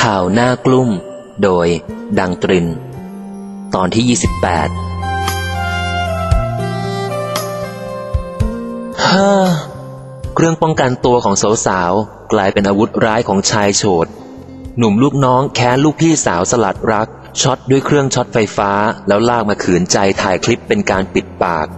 ข่าวหน้ากลุ้มโดยดังตรินตอนที่ 28เครื่องป้องกันตัวของสาวๆกลายเป็นอาวุธร้ายของชายโฉดหนุ่มลูกน้องแค้นลูกพี่สาวสลัดรักช็อตด้วยเครื่องช็อตไฟฟ้าแล้วลากมาขืนใจถ่ายคลิปเป็นการปิดปาก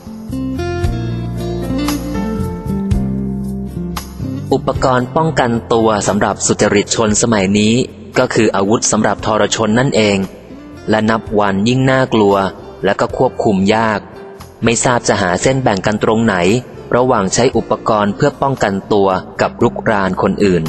อุปกรณ์ป้องกันตัวสำหรับสุจริตชนสมัยนี้ก็คืออาวุธสำหรับทรชนนั่นเองและนับวันยิ่งน่ากลัวและก็ควบคุมยากไม่ทราบจะหาเส้นแบ่งกันตรงไหนระหว่างใช้อุปกรณ์เพื่อป้องกันตัวกับรุกรานคนอื่น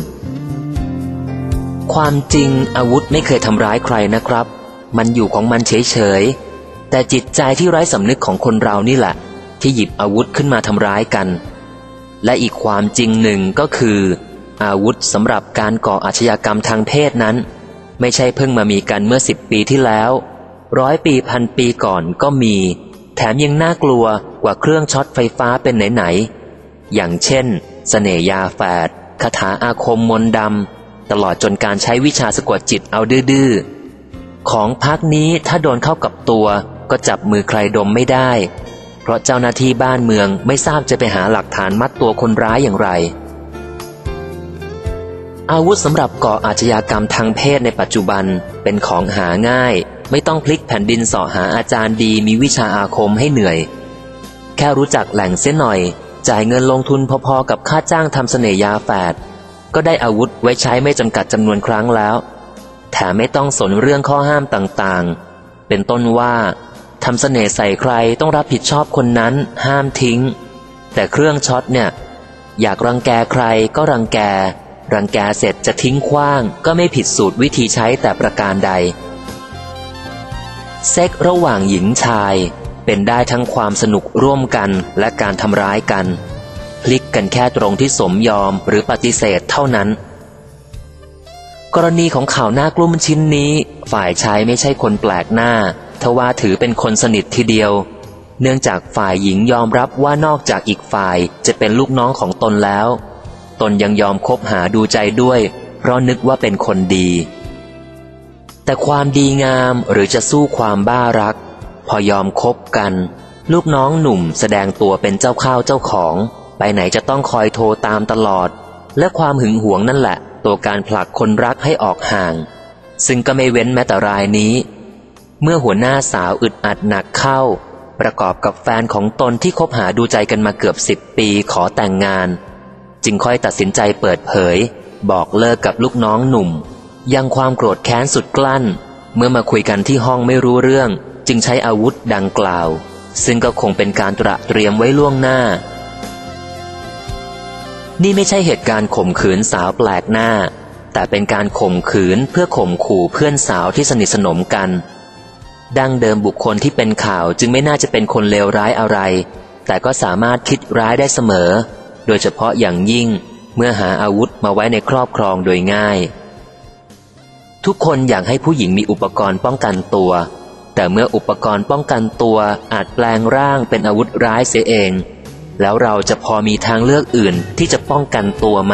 ความจริงอาวุธไม่เคยทำร้ายใครนะครับมันอยู่ของมันเฉยๆแต่จิตใจที่ไร้สำนึกของคนเรานี่แหละที่หยิบอาวุธขึ้นมาทำร้ายกันและอีกความจริงหนึ่งก็คืออาวุธสำหรับการก่ออาชญากรรมทางเพศนั้นไม่ใช่เพิ่งมามีกันเมื่อ10 ปีที่แล้ว100 ปีพันปีก่อนก็มีแถมยังน่ากลัวกว่าเครื่องช็อตไฟฟ้าเป็นไหนๆอย่างเช่นเสน่ห์ยาแฝดคาถาอาคมมนต์ดำตลอดจนการใช้วิชาสะกดจิตเอาดื้อๆของพรรคนี้ถ้าโดนเข้ากับตัวก็จับมือใครดมไม่ได้เพราะเจ้าหน้าที่บ้านเมืองไม่ทราบจะไปหาหลักฐานมัดตัวคนร้ายอย่างไรอาวุธสำหรับก่ออาชญากรรมทางเพศในปัจจุบันเป็นของหาง่ายไม่ต้องพลิกแผ่นดินเสาะหาอาจารย์ดีมีวิชาอาคมให้เหนื่อยแค่รู้จักแหล่งเสียหน่อยจ่ายเงินลงทุนพอๆกับค่าจ้างทำเสน่ห์ยาแฝดก็ได้อาวุธไว้ใช้ไม่จำกัดจำนวนครั้งแล้วแถมไม่ต้องสนเรื่องข้อห้ามต่างๆเป็นต้นว่าทำเสน่ห์ใส่ใครต้องรับผิดชอบคนนั้นห้ามทิ้งแต่เครื่องช็อตเนี่ยอยากรังแกใครก็รังแกเสร็จจะทิ้งขว้างก็ไม่ผิดสูตรวิธีใช้แต่ประการใดเซ็กระหว่างหญิงชายเป็นได้ทั้งความสนุกร่วมกันและการทำร้ายกันพลิกกันแค่ตรงที่สมยอมหรือปฏิเสธเท่านั้นกรณีของข่าวหน้ากลุ้มชิ้นนี้ฝ่ายชายไม่ใช่คนแปลกหน้าทว่าถือเป็นคนสนิททีเดียวเนื่องจากฝ่ายหญิงยอมรับว่านอกจากอีกฝ่ายจะเป็นลูกน้องของตนแล้วตนยังยอมคบหาดูใจด้วยเพราะนึกว่าเป็นคนดีแต่ความดีงามหรือจะสู้ความบ้ารักพอยอมคบกันลูกน้องหนุ่มแสดงตัวเป็นเจ้าข้าวเจ้าของไปไหนจะต้องคอยโทรตามตลอดและความหึงหวงนั่นแหละตัวการผลักคนรักให้ออกห่างซึ่งก็ไม่เว้นแม้แต่รายนี้เมื่อหัวหน้าสาวอึดอัดหนักเข้าประกอบกับแฟนของตนที่คบหาดูใจกันมาเกือบ10 ปีขอแต่งงานจึงค่อยตัดสินใจเปิดเผยบอกเลิกกับลูกน้องหนุ่มยังความโกรธแค้นสุดกลั้นเมื่อมาคุยกันที่ห้องไม่รู้เรื่องจึงใช้อาวุธดังกล่าวซึ่งก็คงเป็นการตระเตรียมไว้ล่วงหน้านี่ไม่ใช่เหตุการณ์ข่มขืนสาวแปลกหน้าแต่เป็นการข่มขืนเพื่อข่มขู่เพื่อนสาวที่สนิทสนมกันดั้งเดิมบุคคลที่เป็นข่าวจึงไม่น่าจะเป็นคนเลวร้ายอะไรแต่ก็สามารถคิดร้ายได้เสมอโดยเฉพาะอย่างยิ่งเมื่อหาอาวุธมาไว้ในครอบครองโดยง่ายทุกคนอยากให้ผู้หญิงมีอุปกรณ์ป้องกันตัวแต่เมื่ออุปกรณ์ป้องกันตัวอาจแปลงร่างเป็นอาวุธร้ายเสียเองแล้วเราจะพอมีทางเลือกอื่นที่จะป้องกันตัวไหม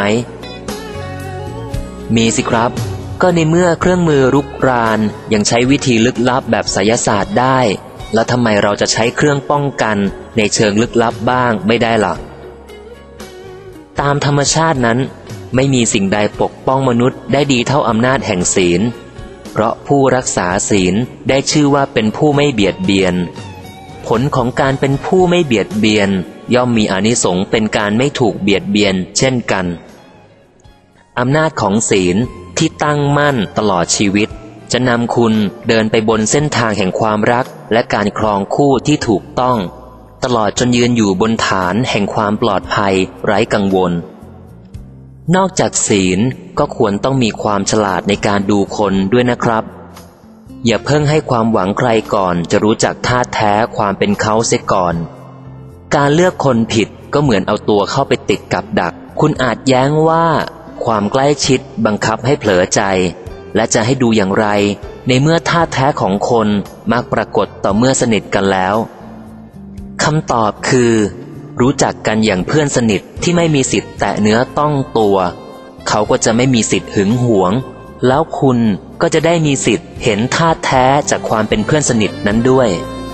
มีสิครับก็ในเมื่อเครื่องมือรุกรานยังใช้วิธีลึกลับแบบไสยศาสตร์ได้แล้วทำไมเราจะใช้เครื่องป้องกันในเชิงลึกลับบ้างไม่ได้ล่ะตามธรรมชาตินั้นไม่มีสิ่งใดปกป้องมนุษย์ได้ดีเท่าอำนาจแห่งศีลเพราะผู้รักษาศีลได้ชื่อว่าเป็นผู้ไม่เบียดเบียนผลของการเป็นผู้ไม่เบียดเบียนย่อมมีอานิสงส์เป็นการไม่ถูกเบียดเบียนเช่นกันอำนาจของศีลที่ตั้งมั่นตลอดชีวิตจะนำคุณเดินไปบนเส้นทางแห่งความรักและการครองคู่ที่ถูกต้องตลอดจนยืนอยู่บนฐานแห่งความปลอดภัยไร้กังวลนอกจากศีลก็ควรต้องมีความฉลาดในการดูคนด้วยนะครับอย่าเพิ่งให้ความหวังใครก่อนจะรู้จักท่าแท้ความเป็นเขาเสียก่อนการเลือกคนผิดก็เหมือนเอาตัวเข้าไปติดกับดักคุณอาจแย้งว่าความใกล้ชิดบังคับให้เผลอใจและจะให้ดูอย่างไรในเมื่อท่าแท้ของคนมักปรากฏต่อเมื่อสนิทกันแล้วคำตอบคือรู้จักกันอย่างเพื่อนสนิทที่ไม่มีสิทธิ์แตะเนื้อต้องตัวเขาก็จะไม่มีสิทธิ์หึงหวงแล้วคุณก็จะได้มีสิทธิ์เห็นท่าแท้จากความเป็นเพื่อนสนิทนั้นด้วย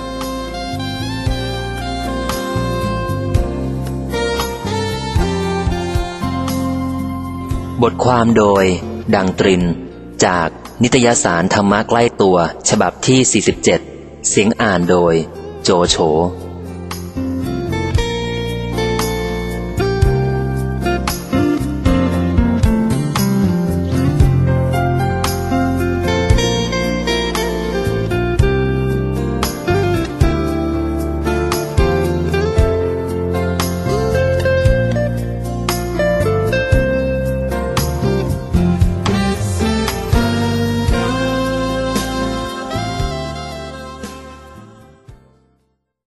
บทความโดยดังตรินจากนิตยสารธรรมะใกล้ตัวฉบับที่ 47 เสียงอ่านโดยโจโฉ